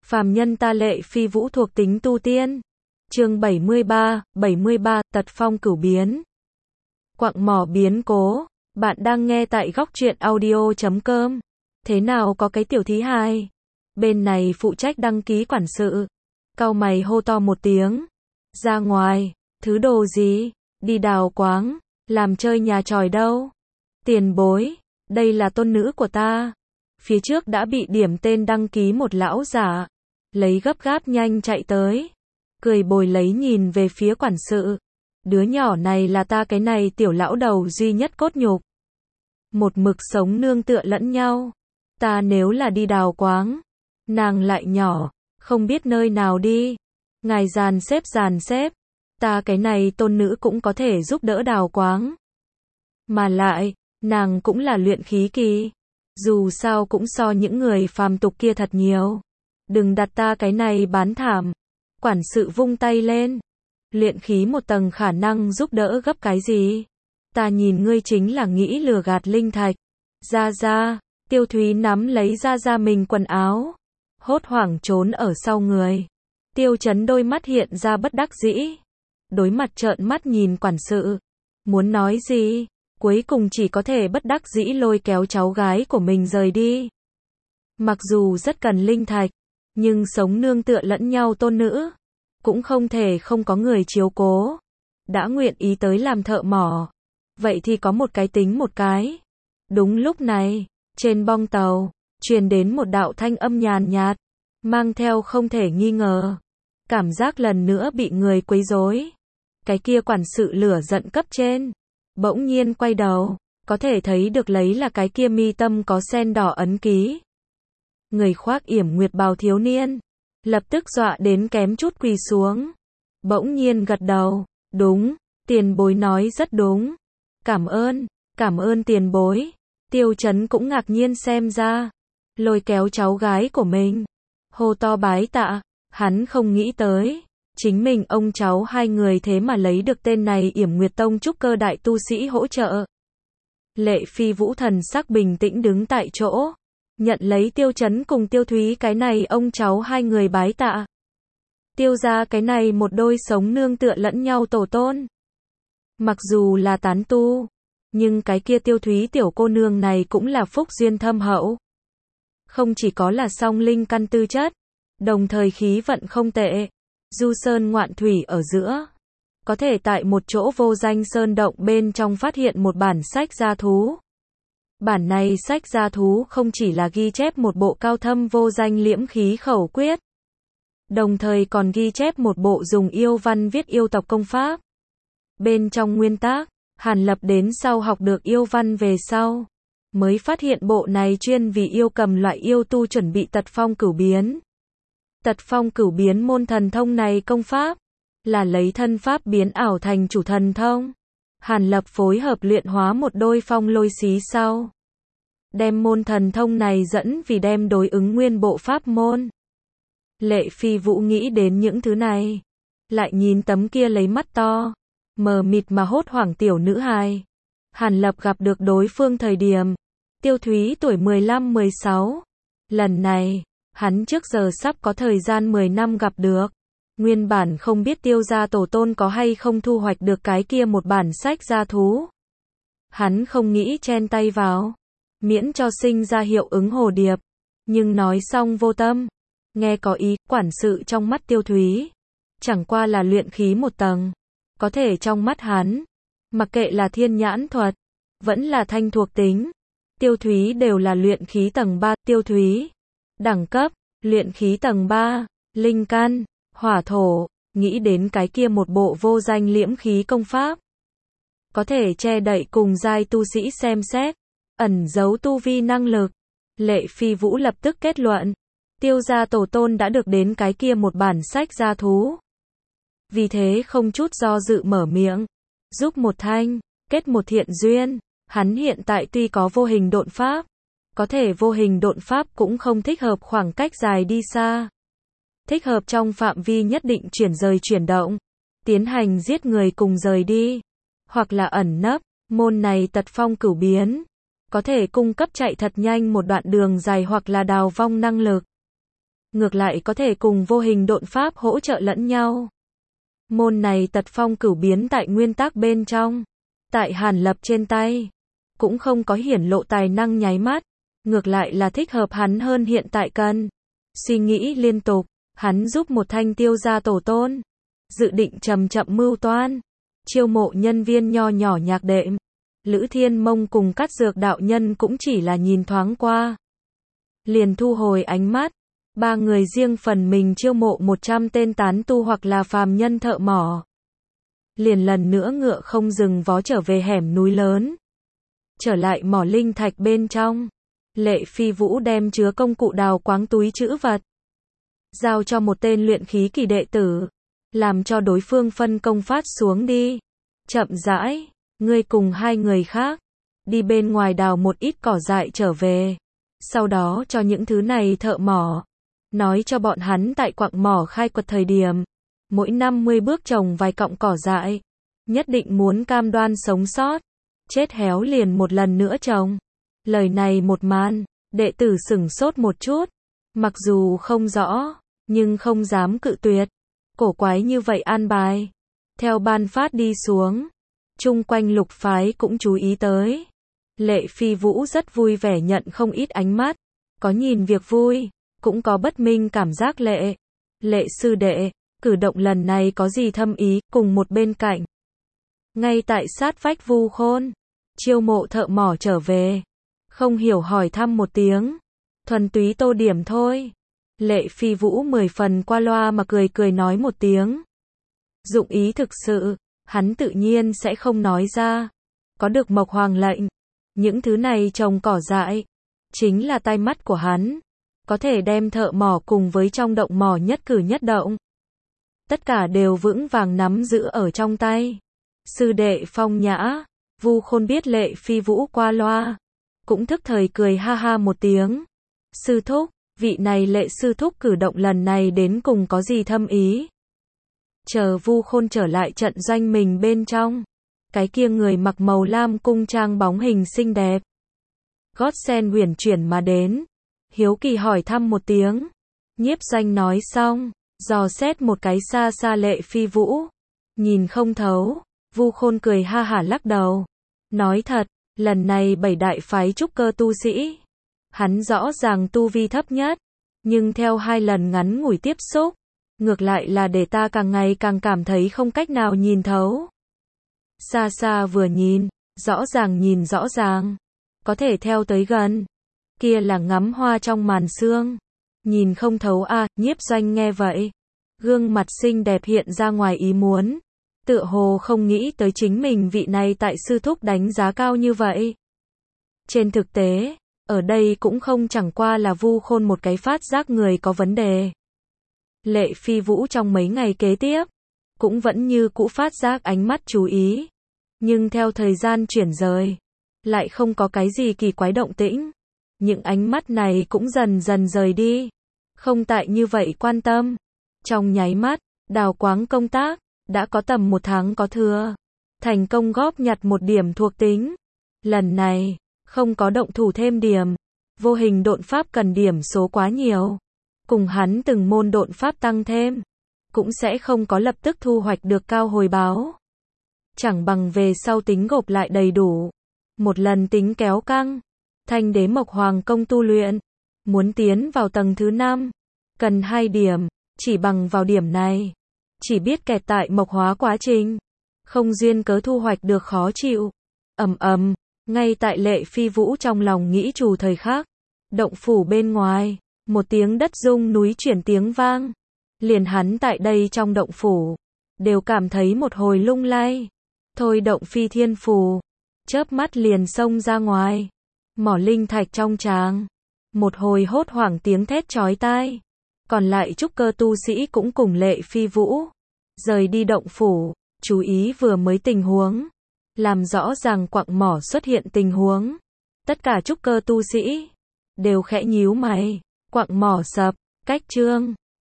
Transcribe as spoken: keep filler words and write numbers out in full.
Phàm nhân ta Lệ Phi Vũ thuộc tính tu tiên. Chương bảy mươi ba, bảy mươi ba, Tật phong cửu biến. Quặng mỏ biến cố. Bạn đang nghe tại góc truyện audio chấm com. Thế nào có cái tiểu thí hài? Bên này phụ trách đăng ký quản sự. Cau mày hô to một tiếng. Ra ngoài. Thứ đồ gì? Đi đào quáng. Làm chơi nhà tròi đâu? Tiền bối. Đây là tôn nữ của ta. Phía trước đã bị điểm tên đăng ký một lão giả. Lấy gấp gáp nhanh chạy tới. Cười bồi lấy nhìn về phía quản sự. Đứa nhỏ này là ta cái này tiểu lão đầu duy nhất cốt nhục. Một mực sống nương tựa lẫn nhau. Ta nếu là đi đào quáng. Nàng lại nhỏ. Không biết nơi nào đi. Ngài dàn xếp dàn xếp. Ta cái này tôn nữ cũng có thể giúp đỡ đào quáng. Mà lại, nàng cũng là luyện khí kỳ. Dù sao cũng so những người phàm tục kia thật nhiều. Đừng đặt ta cái này bán thảm. Quản sự vung tay lên. Luyện khí một tầng khả năng giúp đỡ gấp cái gì? Ta nhìn ngươi chính là nghĩ lừa gạt linh thạch. Ra ra, Tiêu Thúy nắm lấy ra ra mình quần áo. Hốt hoảng trốn ở sau người. Tiêu Chấn đôi mắt hiện ra bất đắc dĩ. Đối mặt trợn mắt nhìn quản sự. Muốn nói gì? Cuối cùng chỉ có thể bất đắc dĩ lôi kéo cháu gái của mình rời đi. Mặc dù rất cần linh thạch, nhưng sống nương tựa lẫn nhau tôn nữ, cũng không thể không có người chiếu cố. Đã nguyện ý tới làm thợ mỏ, vậy thì có một cái tính một cái. Đúng lúc này, trên bong tàu, truyền đến một đạo thanh âm nhàn nhạt, mang theo không thể nghi ngờ. Cảm giác lần nữa bị người quấy rối. Cái kia quản sự lửa giận cấp trên. Bỗng nhiên quay đầu, có thể thấy được lấy là cái kia mi tâm có sen đỏ ấn ký. Người khoác yểm nguyệt bào thiếu niên, lập tức dọa đến kém chút quỳ xuống. Bỗng nhiên gật đầu, đúng, tiền bối nói rất đúng. Cảm ơn, cảm ơn tiền bối. Tiêu Chấn cũng ngạc nhiên xem ra, lôi kéo cháu gái của mình, hô to bái tạ, hắn không nghĩ tới. Chính mình ông cháu hai người thế mà lấy được tên này Yểm Nguyệt Tông trúc cơ đại tu sĩ hỗ trợ. Lệ Phi Vũ thần sắc bình tĩnh đứng tại chỗ. Nhận lấy Tiêu Chấn cùng Tiêu Thúy cái này ông cháu hai người bái tạ. Tiêu ra cái này một đôi sống nương tựa lẫn nhau tổ tôn. Mặc dù là tán tu, nhưng cái kia Tiêu Thúy tiểu cô nương này cũng là phúc duyên thâm hậu. Không chỉ có là song linh căn tư chất, đồng thời khí vận không tệ. Du sơn ngoạn thủy ở giữa, có thể tại một chỗ vô danh sơn động bên trong phát hiện một bản sách gia thú. Bản này sách gia thú không chỉ là ghi chép một bộ cao thâm vô danh liễm khí khẩu quyết, đồng thời còn ghi chép một bộ dùng yêu văn viết yêu tộc công pháp. Bên trong nguyên tác, Hàn Lập đến sau học được yêu văn về sau, mới phát hiện bộ này chuyên vì yêu cầm loại yêu tu chuẩn bị tật phong cửu biến. Tật phong cửu biến môn thần thông này công pháp, là lấy thân pháp biến ảo thành chủ thần thông. Hàn Lập phối hợp luyện hóa một đôi phong lôi xí sau. Đem môn thần thông này dẫn vì đem đối ứng nguyên bộ pháp môn. Lệ Phi Vũ nghĩ đến những thứ này. Lại nhìn tấm kia lấy mắt to, mờ mịt mà hốt hoảng tiểu nữ hài. Hàn Lập gặp được đối phương thời điểm. Tiêu Thúy tuổi mười lăm mười sáu. Lần này, hắn trước giờ sắp có thời gian mười năm gặp được. Nguyên bản không biết Tiêu gia tổ tôn có hay không thu hoạch được cái kia một bản sách gia thú. Hắn không nghĩ chen tay vào, miễn cho sinh ra hiệu ứng hồ điệp. Nhưng nói xong vô tâm, nghe có ý, quản sự trong mắt Tiêu Thúy. Chẳng qua là luyện khí một tầng. Có thể trong mắt hắn, mặc kệ là thiên nhãn thuật, vẫn là thanh thuộc tính. Tiêu Thúy đều là luyện khí tầng ba. Tiêu Thúy đẳng cấp, luyện khí tầng ba, linh căn, hỏa thổ, nghĩ đến cái kia một bộ vô danh liễm khí công pháp. Có thể che đậy cùng giai tu sĩ xem xét, ẩn giấu tu vi năng lực. Lệ Phi Vũ lập tức kết luận, Tiêu gia tổ tôn đã được đến cái kia một bản sách gia thú. Vì thế không chút do dự mở miệng, giúp một thanh, kết một thiện duyên. Hắn hiện tại tuy có vô hình độn pháp, có thể vô hình độn pháp cũng không thích hợp khoảng cách dài đi xa. Thích hợp trong phạm vi nhất định chuyển rời chuyển động, tiến hành giết người cùng rời đi, hoặc là ẩn nấp. Môn này tật phong cửu biến, có thể cung cấp chạy thật nhanh một đoạn đường dài hoặc là đào vong năng lực. ngược lại có thể cùng vô hình độn pháp hỗ trợ lẫn nhau. Môn này tật phong cửu biến tại nguyên tắc bên trong, tại Hàn Lập trên tay, cũng không có hiển lộ tài năng nháy mắt, ngược lại là thích hợp hắn hơn hiện tại cần. Suy nghĩ liên tục, hắn giúp một thanh tiêu gia tổ tôn, dự định chậm chậm mưu toan, chiêu mộ nhân viên nho nhỏ nhạc đệm. Lữ Thiên Mông cùng Cát Dược đạo nhân cũng chỉ là nhìn thoáng qua, liền thu hồi ánh mắt. Ba người riêng phần mình chiêu mộ một trăm tên tán tu hoặc là phàm nhân thợ mỏ. Liền lần nữa ngựa không dừng vó trở về hẻm núi lớn. Trở lại mỏ linh thạch bên trong, Lệ Phi Vũ đem chứa công cụ đào quáng túi trữ vật, giao cho một tên luyện khí kỳ đệ tử, làm cho đối phương phân công phát xuống đi. Chậm rãi, ngươi cùng hai người khác, đi bên ngoài đào một ít cỏ dại trở về. Sau đó cho những thứ này thợ mỏ, nói cho bọn hắn tại quặng mỏ khai quật thời điểm, mỗi năm mươi bước trồng vài cọng cỏ dại, nhất định muốn cam đoan sống sót, chết héo liền một lần nữa trồng. Lời này một man, đệ tử sửng sốt một chút, mặc dù không rõ, nhưng không dám cự tuyệt. Cổ quái như vậy an bài, theo ban phát đi xuống, chung quanh lục phái cũng chú ý tới. Lệ Phi Vũ rất vui vẻ nhận không ít ánh mắt, có nhìn việc vui, cũng có bất minh cảm giác. Lệ, Lệ sư đệ, cử động lần này có gì thâm ý? Cùng một bên cạnh, ngay tại sát vách Vu Khôn, chiêu mộ thợ mỏ trở về, không hiểu hỏi thăm một tiếng, thuần túy tô điểm thôi. Lệ Phi Vũ mười phần qua loa mà cười cười nói một tiếng. Dụng ý thực sự, hắn tự nhiên sẽ không nói ra. Có được Mộc Hoàng lệnh, những thứ này trồng cỏ dại, chính là tai mắt của hắn, có thể đem thợ mỏ cùng với trong động mỏ nhất cử nhất động, tất cả đều vững vàng nắm giữ ở trong tay. Sư đệ phong nhã, Vu Khôn biết Lệ Phi Vũ qua loa, cũng thức thời cười ha ha một tiếng. Sư thúc, vị này Lệ sư thúc cử động lần này đến cùng có gì thâm ý? Chờ Vu Khôn trở lại trận doanh mình bên trong, cái kia người mặc màu lam cung trang bóng hình xinh đẹp, gót sen huyền chuyển mà đến, hiếu kỳ hỏi thăm một tiếng. Nhiếp Doanh nói xong, dò xét một cái xa xa Lệ Phi Vũ, nhìn không thấu. Vu Khôn cười ha hả lắc đầu, nói thật, lần này bảy đại phái trúc cơ tu sĩ, hắn rõ ràng tu vi thấp nhất, nhưng theo hai lần ngắn ngủi tiếp xúc, ngược lại là để ta càng ngày càng cảm thấy không cách nào nhìn thấu. Xa xa vừa nhìn, rõ ràng nhìn rõ ràng, có thể theo tới gần, kia là ngắm hoa trong màn sương, nhìn không thấu a. À, Nhiếp Doanh nghe vậy, gương mặt xinh đẹp hiện ra ngoài ý muốn, tựa hồ không nghĩ tới chính mình vị này tại sư thúc đánh giá cao như vậy. Trên thực tế, ở đây cũng không chẳng qua là Vu Khôn một cái phát giác người có vấn đề. Lệ Phi Vũ trong mấy ngày kế tiếp, cũng vẫn như cũ phát giác ánh mắt chú ý, nhưng theo thời gian chuyển rời, lại không có cái gì kỳ quái động tĩnh. Những ánh mắt này cũng dần dần rời đi, không tại như vậy quan tâm. Trong nháy mắt, đào quáng công tác đã có tầm một tháng có thừa, thành công góp nhặt một điểm thuộc tính. Lần này, không có động thủ thêm điểm, vô hình độn pháp cần điểm số quá nhiều, cùng hắn từng môn độn pháp tăng thêm, cũng sẽ không có lập tức thu hoạch được cao hồi báo. Chẳng bằng về sau tính gộp lại đầy đủ, một lần tính kéo căng. Thanh đế Mộc Hoàng công tu luyện, muốn tiến vào tầng thứ năm, cần hai điểm, chỉ bằng vào điểm này, chỉ biết kẹt tại mộc hóa quá trình, không duyên cớ thu hoạch được khó chịu. Ầm ầm, ngay tại Lệ Phi Vũ trong lòng nghĩ trù thời khắc, động phủ bên ngoài, một tiếng đất rung núi chuyển tiếng vang, liền hắn tại đây trong động phủ, đều cảm thấy một hồi lung lay. Thôi động phi thiên phù, chớp mắt liền xông ra ngoài. Mỏ linh thạch trong tràng, một hồi hốt hoảng tiếng thét chói tai. Còn lại trúc cơ tu sĩ cũng cùng Lệ Phi Vũ rời đi động phủ, chú ý vừa mới tình huống, làm rõ ràng quặng mỏ xuất hiện tình huống. Tất cả trúc cơ tu sĩ đều khẽ nhíu mày, quặng mỏ sập, cách chương